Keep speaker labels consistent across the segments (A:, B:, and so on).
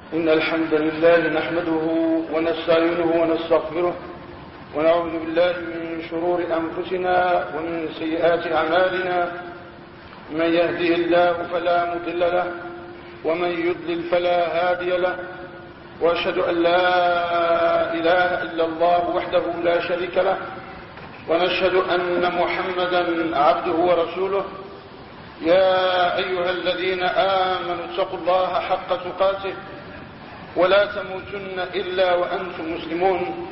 A: إن الحمد لله نحمده ونستعينه ونستغفره ونعوذ بالله من شرور أنفسنا ومن سيئات أعمالنا. من يهده الله فلا مضل له ومن يضلل فلا هادي له، وأشهد أن لا إله إلا الله وحده لا شريك له، ونشهد أن محمدا عبده ورسوله. يا أيها الذين آمنوا اتقوا الله حق تقاته ولا تموتن إلا وأنتم مسلمون.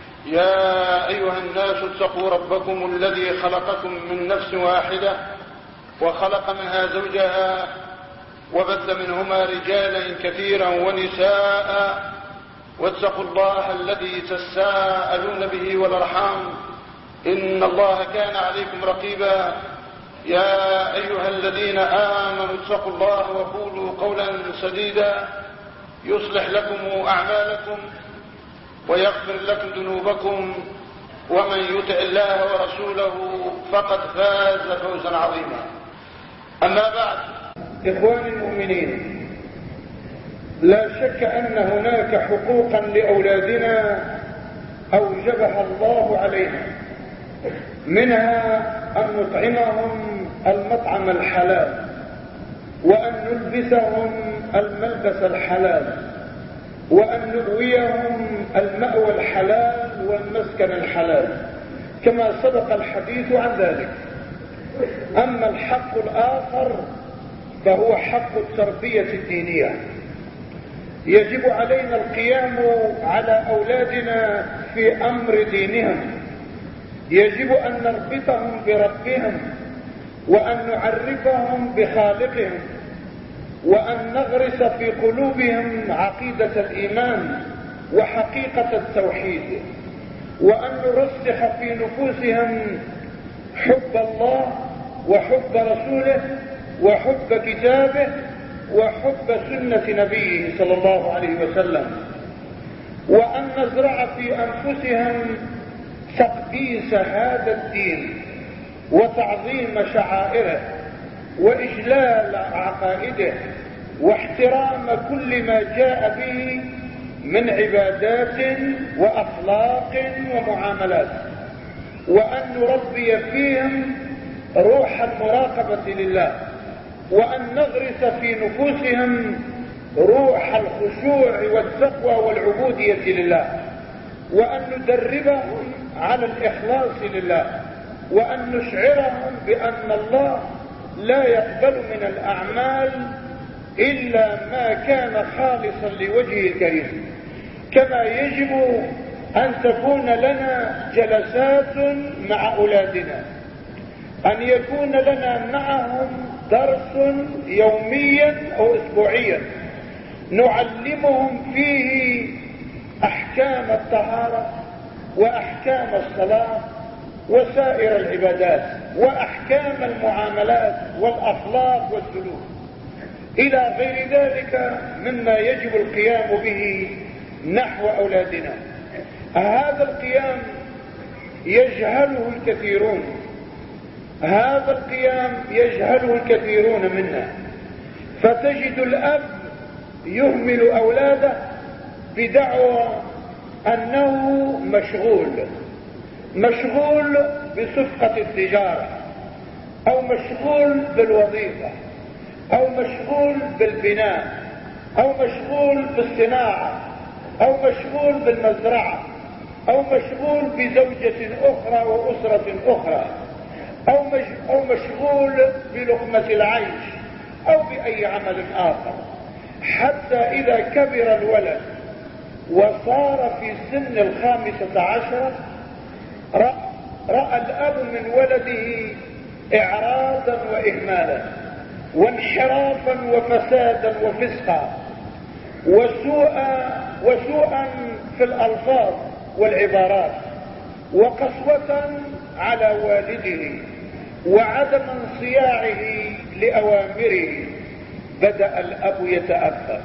A: يا أيها الناس اتقوا ربكم الذي خلقكم من نفس واحدة وخلق منها زوجها وبث منهما رجالا كثيرا ونساء، واتقوا الله الذي تساءلون به والأرحام إن الله كان عليكم رقيبا. يا أيها الذين آمنوا اتقوا الله وقولوا قولا سديدا يصلح لكم أعمالكم ويغفر لكم ذنوبكم، ومن يطع الله ورسوله فقد فاز فوزا عظيما. أما بعد، إخواني المؤمنين، لا شك أن هناك حقوقا لأولادنا أوجبها الله علينا، منها أن نطعمهم المطعم الحلال، وأن نلبسهم الملبس الحلال، وأن نؤويهم المأوى الحلال والمسكن الحلال، كما سبق الحديث عن ذلك. أما الحق الآخر فهو حق التربية الدينية. يجب علينا القيام على أولادنا في أمر دينهم، يجب أن نربطهم بربهم، وأن نعرفهم بخالقهم، وأن نغرس في قلوبهم عقيدة الإيمان وحقيقة التوحيد، وأن نرسخ في نفوسهم حب الله وحب رسوله وحب كتابه وحب سنة نبيه صلى الله عليه وسلم، وأن نزرع في أنفسهم تقديس هذا الدين وتعظيم شعائره وإجلال عقائده واحترام كل ما جاء به من عبادات وأخلاق ومعاملات، وأن نربي فيهم روح المراقبة لله، وأن نغرس في نفوسهم روح الخشوع والتقوى والعبودية لله، وأن ندربهم على الإخلاص لله، وأن نشعرهم بأن الله لا يقبل من الأعمال إلا ما كان خالصا لوجهه الكريم. كما يجب أن تكون لنا جلسات مع أولادنا، أن يكون لنا معهم درس يوميا أو أسبوعيا نعلمهم فيه أحكام الطهارة وأحكام الصلاة وسائر العبادات وأحكام المعاملات والأخلاق والسلوك إلى غير ذلك مما يجب القيام به نحو أولادنا. هذا القيام يجهله الكثيرون، هذا القيام يجهله الكثيرون منا، فتجد الأب يهمل أولاده بدعوى أنه مشغول بصفقة التجارة، أو مشغول بالوظيفة، أو مشغول بالبناء، أو مشغول بالصناعة، أو مشغول بالمزرعة، أو مشغول بزوجة أخرى وأسرة أخرى، أو مشغول بلقمة العيش، أو بأي عمل آخر، حتى إذا كبر الولد وصار في سن 15 رأى الأب من ولده إعراضا وإهمالا وانحرافا وفسادا وفسقا وسوءا في الألفاظ والعبارات، وقسوة على والده، وعدم انصياعه لأوامره. بدأ الأب يتأثر،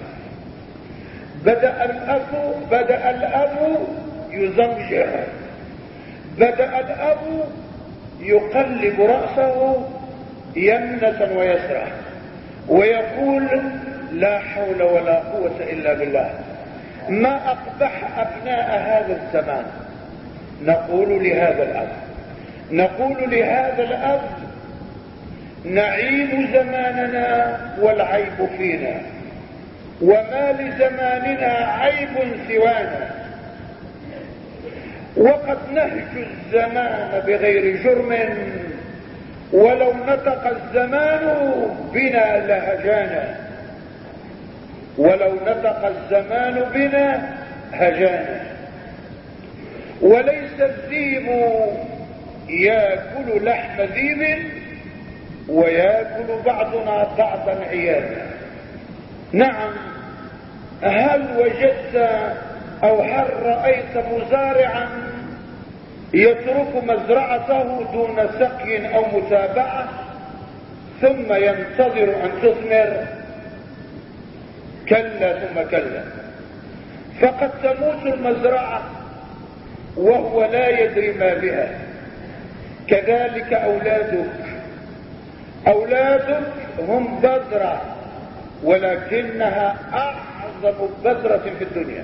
A: بدأ الأب يزمجر، بدأ الأب يقلب رأسه يمنة ويسرى ويقول لا حول ولا قوة إلا بالله. ما أقبح أبناء هذا الزمان. نقول لهذا الأب نعيب زماننا والعيب فينا، وما لزماننا عيب سوانا، وقد نهج الزمان بغير جرم، ولو نطق الزمان بنا لهجانا، ولو نطق الزمان بنا هجانا. وليس الذيب يأكل لحم ذيب، ويأكل بعضنا بعضا عيانا. نعم، هل وجدت او هل رأيت مزارعا يترك مزرعته دون سقي او متابعة ثم ينتظر ان تثمر؟ كلا ثم كلا. فقد تموت المزرعة وهو لا يدري ما بها. كذلك أولادك هم بذرة، ولكنها أعظم بذرة في الدنيا،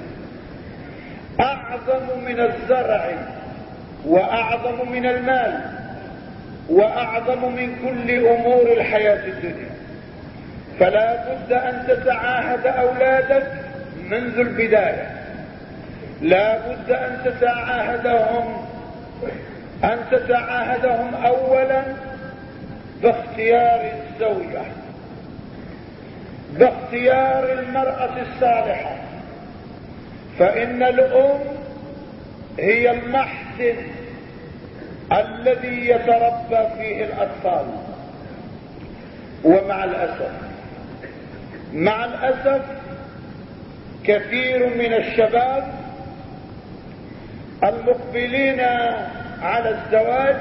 A: أعظم من الزرع، وأعظم من المال، وأعظم من كل أمور الحياة الدنيا. فلا بد أن تتعاهد أولادك منذ البداية، لا بد أن تتعاهدهم أولا باختيار الزوجة، باختيار المرأة الصالحة. فإن الأم هي المحسن الذي يتربى فيه الأطفال. ومع الأسف كثير من الشباب المقبلين على الزواج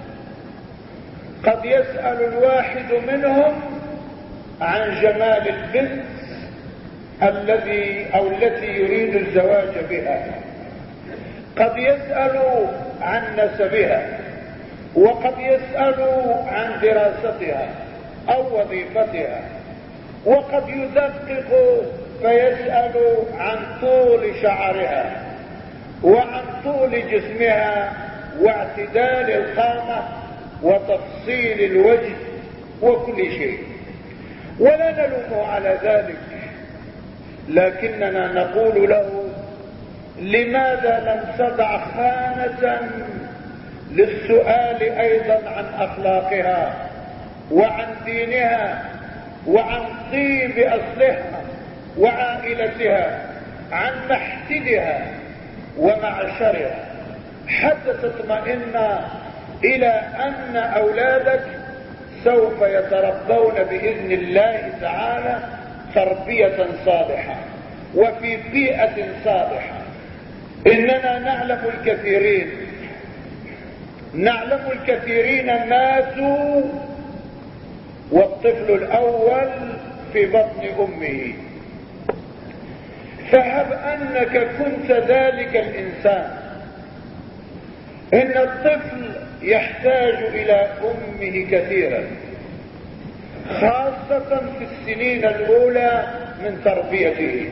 A: قد يسأل الواحد منهم عن جمال البنت التي يريد الزواج بها، قد يسأل عن نسبها، وقد يسأل عن دراستها أو وظيفتها، وقد يدقق فيسأل عن طول شعرها وعن طول جسمها واعتدال القامة وتفصيل الوجه وكل شيء، ولا نلومه على ذلك، لكننا نقول له: لماذا لم تضع خانة للسؤال أيضا عن أخلاقها وعن دينها وعن طيب أصلها وعائلتها، عن محسدها ومعشرها، حتى تطمئن إلى أن أولادك سوف يتربون بإذن الله تعالى تربية صالحة وفي بيئة صالحة. إننا نعلم الكثيرين ماتوا والطفل الأول في بطن أمه. فهب أنك كنت ذلك الإنسان. إن الطفل يحتاج إلى أمه كثيرا، خاصة في السنين الأولى من تربيته،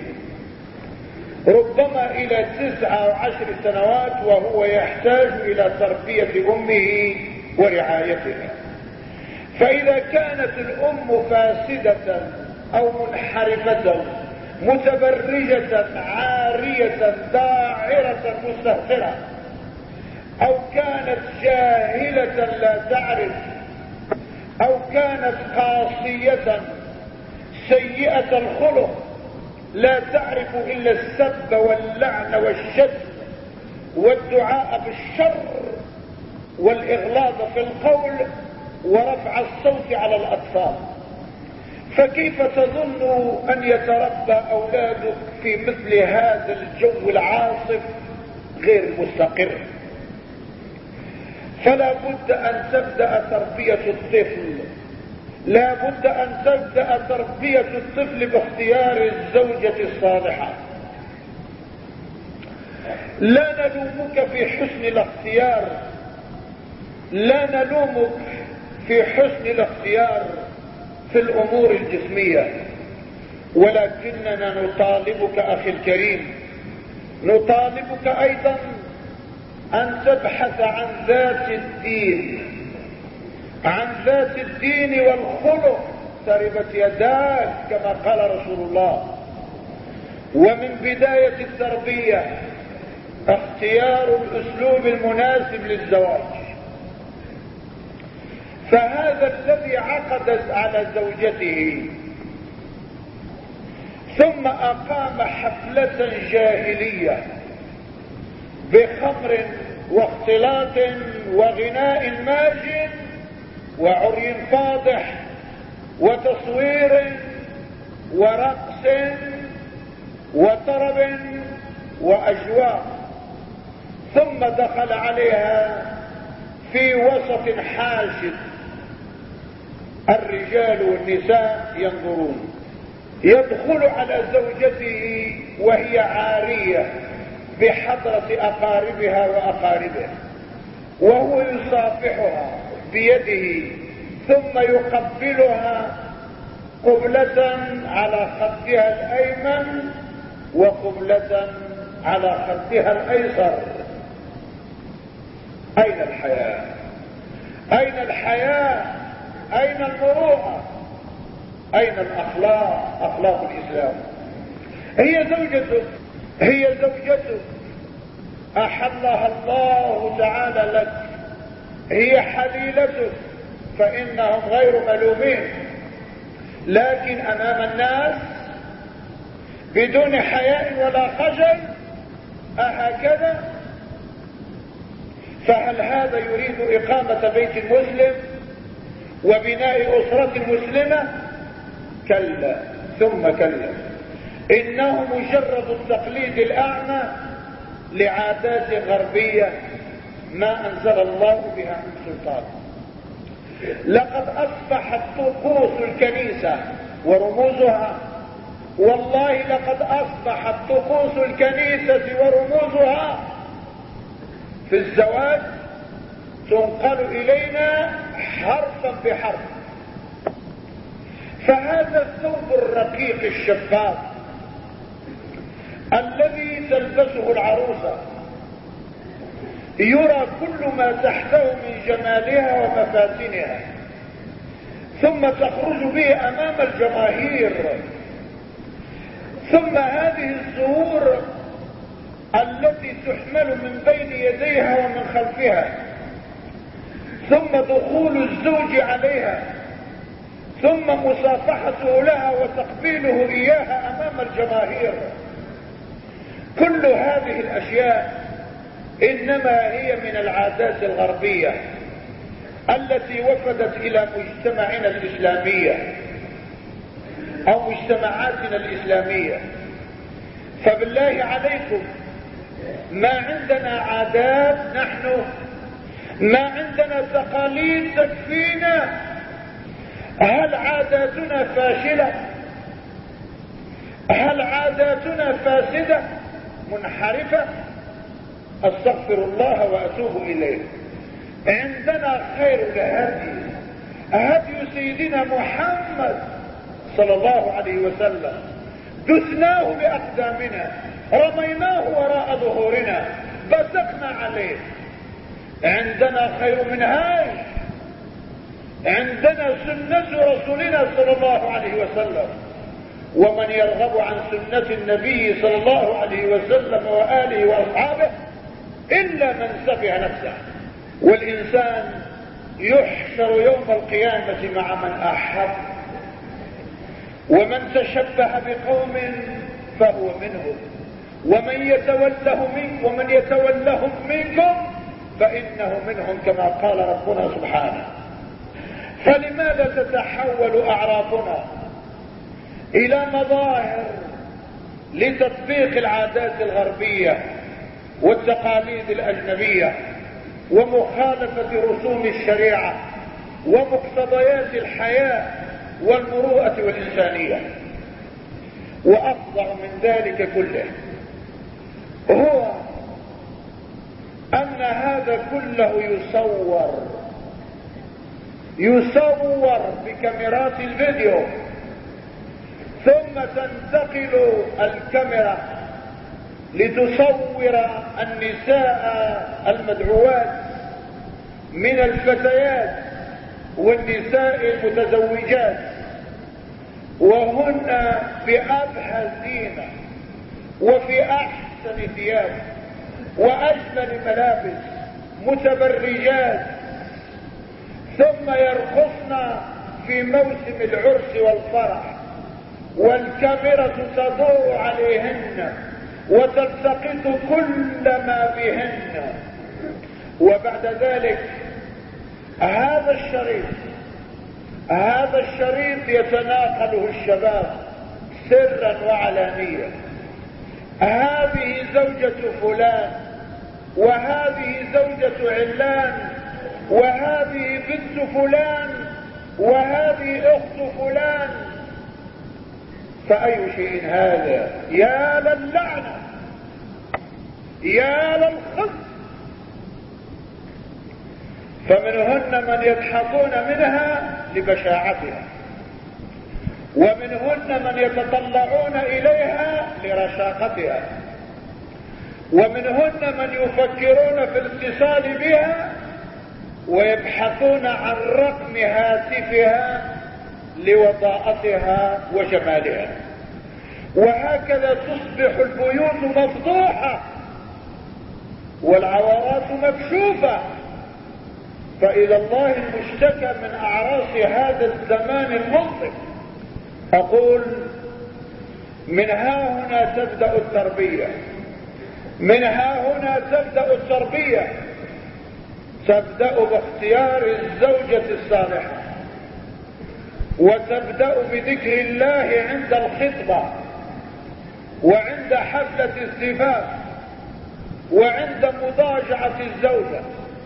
A: ربما إلى 9 أو 10 سنوات وهو يحتاج إلى تربية أمه ورعايتها. فإذا كانت الأم فاسدة أو منحرفة متبرجة عارية داعرة مستهترة، أو كانت جاهلة لا تعرف، أو كانت قاسية سيئة الخلق لا تعرف إلا السب واللعن والشتم والدعاء بالشر والإغلاظ في القول ورفع الصوت على الأطفال، فكيف تظن أن يتربى أولادك في مثل هذا الجو العاصف غير المستقر؟ فلا بد أن تبدأ تربية الطفل، لا بد أن تبدأ تربية الطفل باختيار الزوجة الصالحة. لا نلومك في حسن الاختيار، لا نلومك في حسن الاختيار في الأمور الجسمية، ولكننا نطالبك أخي الكريم، نطالبك أيضا أن تبحث عن ذات الدين، عن ذات الدين والخلق. تربت يداك كما قال رسول الله. ومن بداية التربية اختيار الأسلوب المناسب للزواج. فهذا الذي عقد على زوجته ثم أقام حفلة جاهلية بخمر واختلاط وغناء ماجد وعري فاضح وتصوير ورقص وطرب وأجواء، ثم دخل عليها في وسط حاشد، الرجال والنساء ينظرون. يدخل على زوجته وهي عارية بحضرة أقاربها وأقاربه، وهو يصافحها بيده ثم يقبلها قبلة على خدها الأيمن وقبلة على خدها الأيسر. أين الحياة؟ أين الحياة؟ أين المروءة؟ أين الأخلاق؟ أخلاق الإسلام. هي زوجتك، هي زوجتك أحلها الله تعالى لك، هي حليلتك، فإنهم غير ملومين. لكن أمام الناس بدون حياء ولا خجل أهكذا؟ فهل هذا يريد إقامة بيت المسلم وبناء أسرة مسلمة؟ كلا ثم كلا، إنه مجرد التقليد الأعمى لعادات غربية ما أنزل الله بها من سلطان. لقد أصبحت طقوس الكنيسة ورموزها، والله لقد أصبحت طقوس الكنيسة ورموزها في الزواج تنقل إلينا حرفا بحرف. فهذا الثوب الرقيق الشفاف الذي تلبسه العروسة يرى كل ما تحته من جمالها ومفاتنها، ثم تخرج به أمام الجماهير. ثم هذه الزهور التي تحمل من بين يديها ومن خلفها، ثم دخول الزوج عليها، ثم مصافحته لها وتقبيله إياها أمام الجماهير. كل هذه الأشياء إنما هي من العادات الغربية التي وفدت إلى مجتمعنا الإسلامية أو مجتمعاتنا الإسلامية. فبالله عليكم ما عندنا عادات، نحن ما عندنا تقاليد تكفينا. هل عاداتنا فاشلة؟ هل عاداتنا فاسدة منحرفة؟ استغفر الله واتوب اليه. عندنا خير الهدي هدي سيدنا محمد صلى الله عليه وسلم، دسناه باقدامنا، رميناه وراء ظهورنا، بسقنا عليه. عندنا خير منهاج، عندنا سنة رسولنا صلى الله عليه وسلم. ومن يرغب عن سنة النبي صلى الله عليه وسلم وآله وأصحابه إلا من سفه نفسه. والإنسان يحشر يوم القيامة مع من أحب، ومن تشبه بقوم فهو منهم، ومن يتولهم منكم فإنه منهم كما قال ربنا سبحانه. فلماذا تتحول أعرافنا إلى مظاهر لتطبيق العادات الغربية والتقاليد الأجنبية ومخالفة رسوم الشريعة ومقتضيات الحياة والمروءة والإنسانية؟ وأفظع من ذلك كله هو أن هذا كله يصور بكاميرات الفيديو، ثم تنتقل الكاميرا لتصور النساء المدعوات من الفتيات والنساء المتزوجات، وهن بأبهى زينة وفي أحسن ثياب وأجمل ملابس متبرجات، ثم يرقصن في موسم العرس والفرح، والكاميرا تدور عليهن وتلتقط كل ما بهن. وبعد ذلك هذا الشريط يتناقله الشباب سرا وعلانية: هذه زوجة فلان، وهذه زوجة علان، وهذه بنت فلان، وهذه اخت فلان. فأي شيء هذا؟ يا للعنة، يا للخزي. فمنهن من يضحكون منها لبشاعتها، ومنهن من يتطلعون إليها لرشاقتها، ومنهن من يفكرون في الاتصال بها ويبحثون عن رقم هاتفها لوضاءتها وجمالها. وهكذا تصبح البيوت مفضوحة والعورات مكشوفة. فإلى الله المشتكى من أعراس هذا الزمان المظلم. أقول: من ها هنا تبدأ التربية، من ها هنا تبدأ التربية. تبدأ باختيار الزوجة الصالحة، وتبدأ بذكر الله عند الخطبة وعند حفلة الزفاف وعند مضاجعة الزوجة،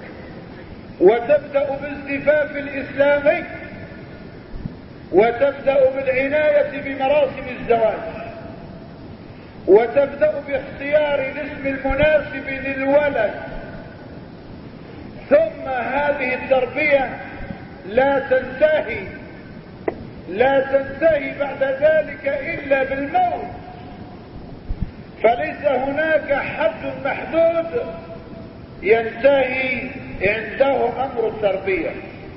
A: وتبدأ بالزفاف الإسلامي، وتبدأ بالعناية بمراسم الزواج، وتبدأ باختيار الاسم المناسب للولد. ثم هذه التربية لا تنتهي بعد ذلك إلا بالموت. فليس هناك حد محدود ينتهي عنده أمر التربية.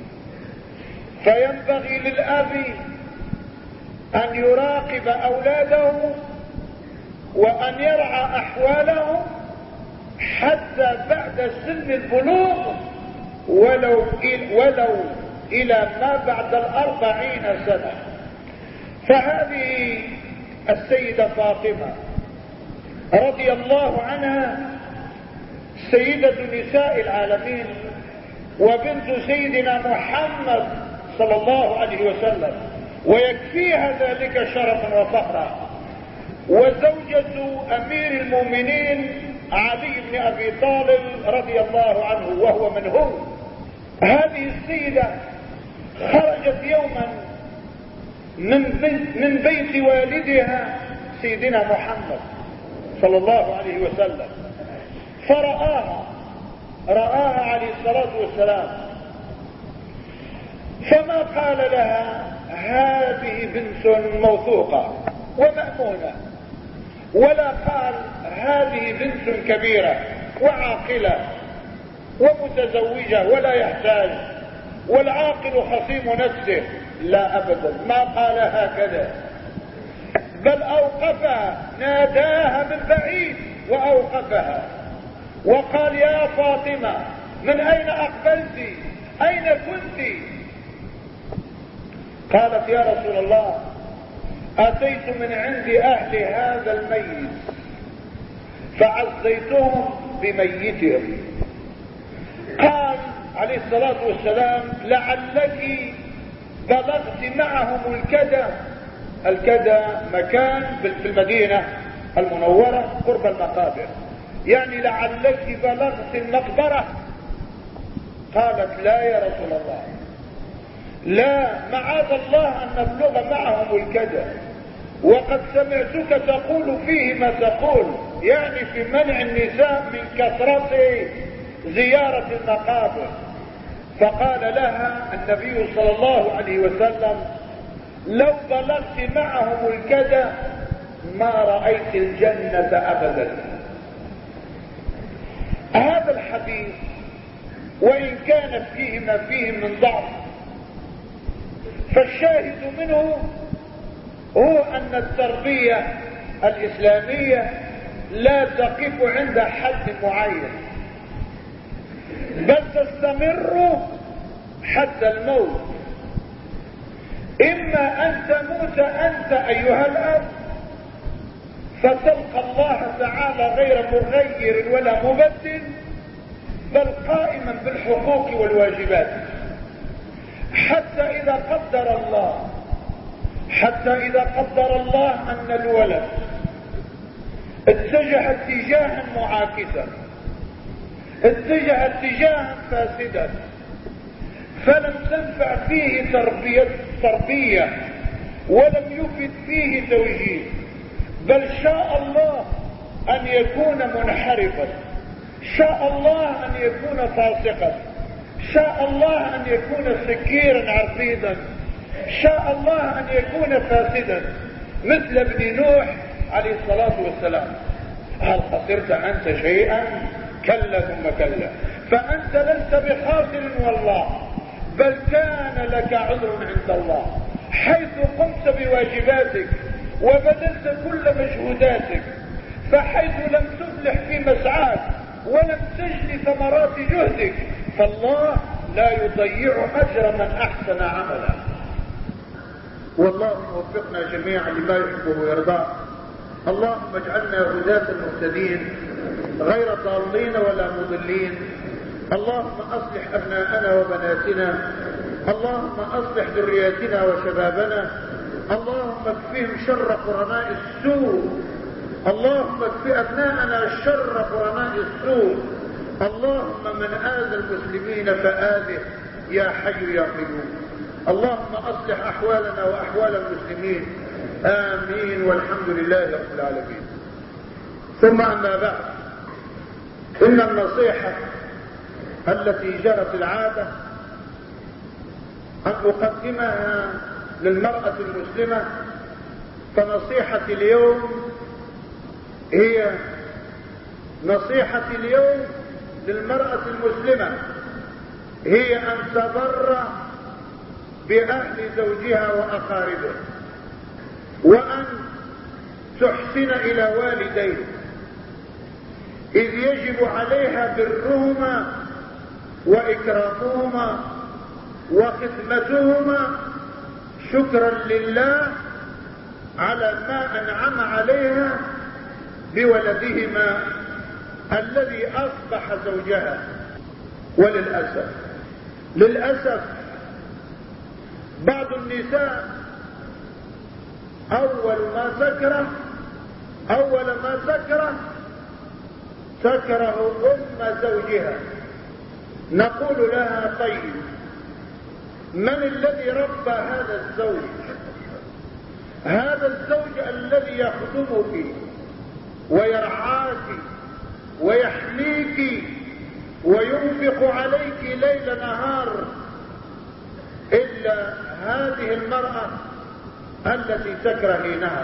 A: فينبغي للأب أن يراقب أولاده وأن يرعى أحوالهم حتى بعد سن البلوغ، ولو إلى ما بعد 40 سنة. فهذه السيدة فاطمة رضي الله عنها سيدة نساء العالمين، وبنت سيدنا محمد صلى الله عليه وسلم، ويكفيها ذلك شرفا وفخرا، وزوجة أمير المؤمنين علي بن أبي طالب رضي الله عنه، وهو من هو. هذه السيدة خرجت يوما من بيت والدها سيدنا محمد صلى الله عليه وسلم، فرآها عليه الصلاة والسلام، فما قال لها: هذه بنت موثوقة ومأمونة، ولا قال: هذه بنت كبيرة وعاقلة ومتزوجة ولا يحتاج، والعاقل خصيم نفسه. لا أبدا، ما قال هكذا، بل أوقفها، ناداها من بعيد وأوقفها وقال: يا فاطمة، من أين أقبلت؟ أين كنت؟ قالت: يا رسول الله، أتيت من عند أهل هذا الميت فعزيتهم بميتهم. قال عليه الصلاة والسلام: لعلك بلغت معهم الكدى مكان في المدينة المنورة قرب المقابر، يعني لعلك بلغت المقبرة. قالت: لا يا رسول الله، لا، معاذ الله أن نبلغ معهم الكدى، وقد سمعتك تقول فيه ما تقول، يعني في منع النساء من كثرة زيارة المقابر. فقال لها النبي صلى الله عليه وسلم: لو بلغت معهم الكذا ما رأيت الجنة أبدا. هذا الحديث وإن كان فيه ما فيه من ضعف، فالشاهد منه هو أن التربية الإسلامية لا تقف عند حد معين، بل تستمر حتى الموت. إما أن تموت أنت أيها الأب فتلقى الله تعالى غير مغير ولا مبدل، بل قائما بالحقوق والواجبات، حتى إذا قدر الله أن الولد اتجه اتجاها معاكسا، اتجه اتجاها فاسدا، فلم تنفع فيه تربية ولم يفد فيه توجيه، بل شاء الله أن يكون منحرفا، شاء الله أن يكون فاسقا، شاء الله أن يكون سكيرا عرضيدا، شاء الله أن يكون فاسدا مثل ابن نوح عليه الصلاة والسلام. هل خسرت أنت شيئا؟ كلا ثم كلا، فأنت لست بخاسر والله، بل كان لك عذر عند الله حيث قمت بواجباتك وبذلت كل مجهوداتك، فحيث لم تفلح في مسعاك ولم تجني ثمرات جهدك فالله لا يضيع أجر من أحسن عملا. والله يوفقنا جميعا لما يحبه ويرضاه. اللهم اجعلنا هداة مهتدين غير ضالين ولا مضلين. اللهم اصلح ابناءنا وبناتنا، اللهم اصلح ذرياتنا وشبابنا، اللهم اكفهم شر قرناء السوء، اللهم اكف ابناءنا شر قرناء السوء، اللهم من آذى المسلمين فآذه يا حي يا قيوم. اللهم اصلح احوالنا واحوال المسلمين، امين، والحمد لله رب العالمين. ثم اما بعد، ان النصيحة التي جرت العادة ان اقدمها للمرأة المسلمة، فنصيحتي اليوم هي نصيحتي اليوم للمرأة المسلمة هي ان تبر بأهل زوجها وأقاربه، وأن تحسن إلى والديه، إذ يجب عليها برهما وإكرامهما وخدمتهما شكرا لله على ما أنعم عليها بولدهما الذي أصبح زوجها. وللأسف بعض النساء أول ما تكره أم زوجها. نقول لها طيب، من الذي ربى هذا الزوج؟ هذا الزوج الذي يخدمك ويرعاك ويحميك وينفق عليك ليل نهار، إلا هذه المرأة التي تكرهينها.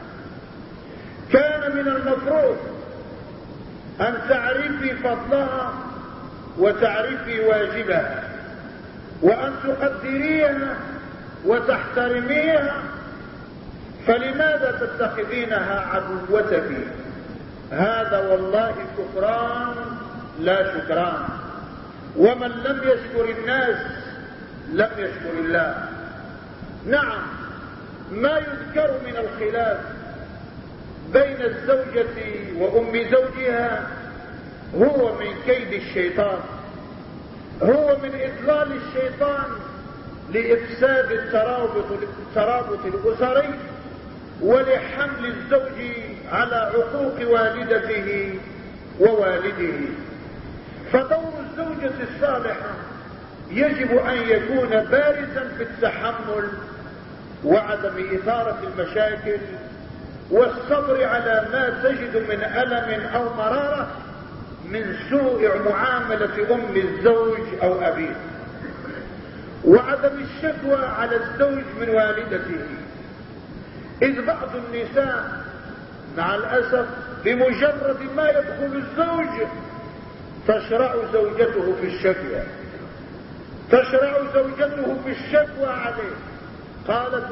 A: كان من المفروض أن تعرفي فضلها وتعرفي واجبها، وأن تقدريها وتحترميها، فلماذا تتخذينها عدوتك؟ هذا والله كفران لا شكران. ومن لم يشكر الناس لم يشكر الله. نعم، ما يذكر من الخلاف بين الزوجة وأم زوجها هو من كيد الشيطان، هو من إضلال الشيطان لإفساد الترابط الأسري ولحمل الزوج على عقوق والدته ووالده. فدور الزوجة الصالحة يجب أن يكون بارزا في التحمل وعدم إثارة المشاكل والصبر على ما تجد من ألم أو مرارة من سوء معاملة أم الزوج أو أبيه. وعدم الشكوى على الزوج من والدته. إذ بعض النساء مع الأسف بمجرد ما يدخل الزوج تشرع زوجته في الشكوى، تشرع زوجته في الشكوى عليه. قالت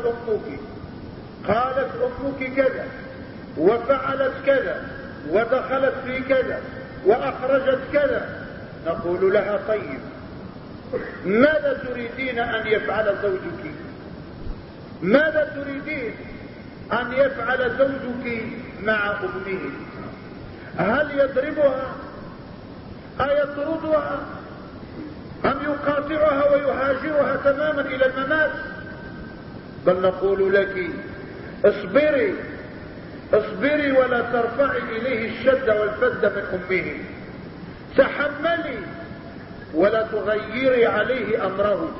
A: أمك كذا وفعلت كذا ودخلت في كذا وأخرجت كذا. نقول لها طيب ماذا تريدين أن يفعل زوجك؟ ماذا تريدين أن يفعل زوجك مع أمه؟ هل يضربها أيطردها أم يقاطعها ويهاجرها تماما إلى الممات؟ بل نقول لك اصبري ولا ترفعي إليه الشد والفد من أمه، تحملي ولا تغيري عليه أمره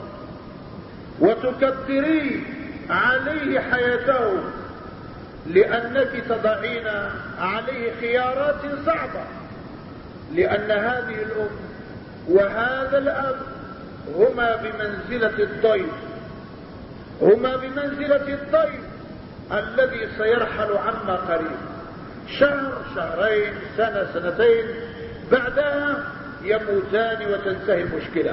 A: وتكدري عليه حياته، لأنك تضعين عليه خيارات صعبة. لأن هذه الأم وهذا الأب هما بمنزلة الضيف، هما بمنزلة الضيف الذي سيرحل عما قريب، شهر شهرين سنة سنتين، بعدها يموتان وتنتهي المشكلة.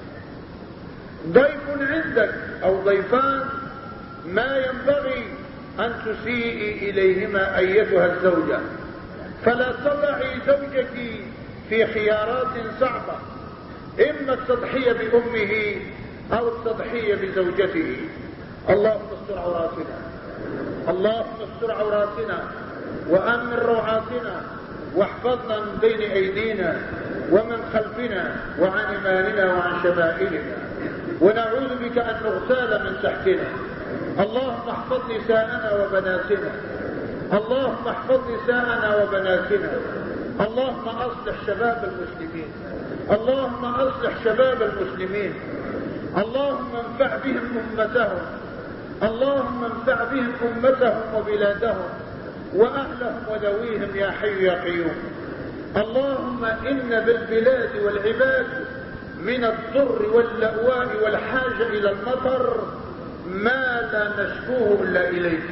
A: ضيف عندك أو ضيفان ما ينبغي أن تسيئي إليهما أيتها الزوجة، فلا تضعي زوجك في خيارات صعبة، إما التضحية بأمه أو التضحية بزوجته. اللهم استر عوراتنا، اللهم استر عوراتنا وأمن روعاتنا، واحفظنا من بين أيدينا ومن خلفنا وعن يماننا وعن شمائلنا، ونعوذ بك أن نغتال من تحتنا. اللهم احفظ نساءنا وبناتنا، اللهم احفظ نساءنا وبناتنا، اللهم أصلح شباب المسلمين، اللهم أصلح شباب المسلمين، اللهم انفع بهم أمتهم، اللهم انفع بهم أمتهم وبلادهم وأهلهم وذويهم يا حي يا قيوم. اللهم إن بالبلاد والعباد من الضر واللأواء والحاجة إلى المطر ما لا نشكوه إلا إليك.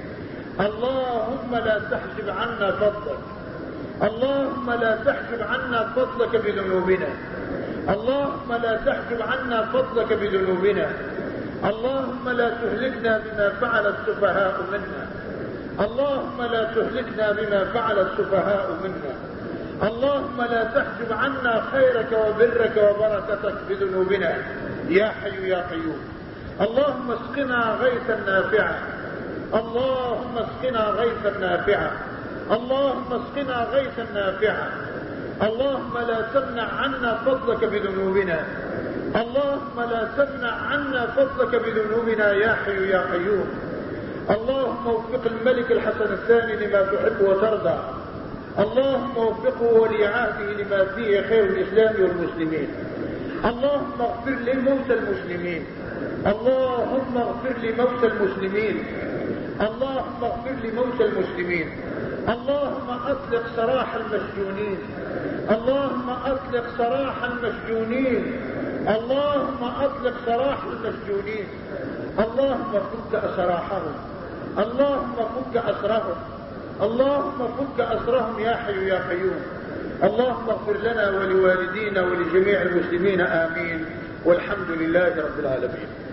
A: اللهم لا تحجب عنا فضلك، اللهم لا تحجب عنا فضلك بذنوبنا، اللهم لا تحجب عنا فضلك بذنوبنا. اللهم لا تهلكنا بما فعل السفهاء منا، اللهم لا تهلكنا بما فعل السفهاء منا. اللهم لا تحجب عنا خيرك وبرك وبركتك بذنوبنا يا حي يا قيوم. اللهم اسقنا غيثا نافعا، اللهم اسقنا غيثا نافعا، اللهم اسقنا غيثا نافعا. اللهم لا تمنع عنا فضلك بذنوبنا، اللهم لا تمنع عنا فضلك بذنوبنا يا حي يا قيوم. اللهم وفق الملك الحسن الثاني لما تحب وترضى، اللهم وفقه ولي عهده لما فيه خير الإسلام والمسلمين. اللهم اغفر لموتى المسلمين، اللهم اغفر لموتى المسلمين، اللهم اغفر لموتى المسلمين. اللهم اطلق سراح المسجونين، اللهم اطلق سراح المسجونين، اللهم اطلق سراح المسجونين. اللهم فك اسراحهم، اللهم فك اسرهم، اللهم فك اسرهم يا حي يا قيوم. اللهم اغفر لنا ولوالدينا ولجميع المسلمين آمين، والحمد لله رب العالمين.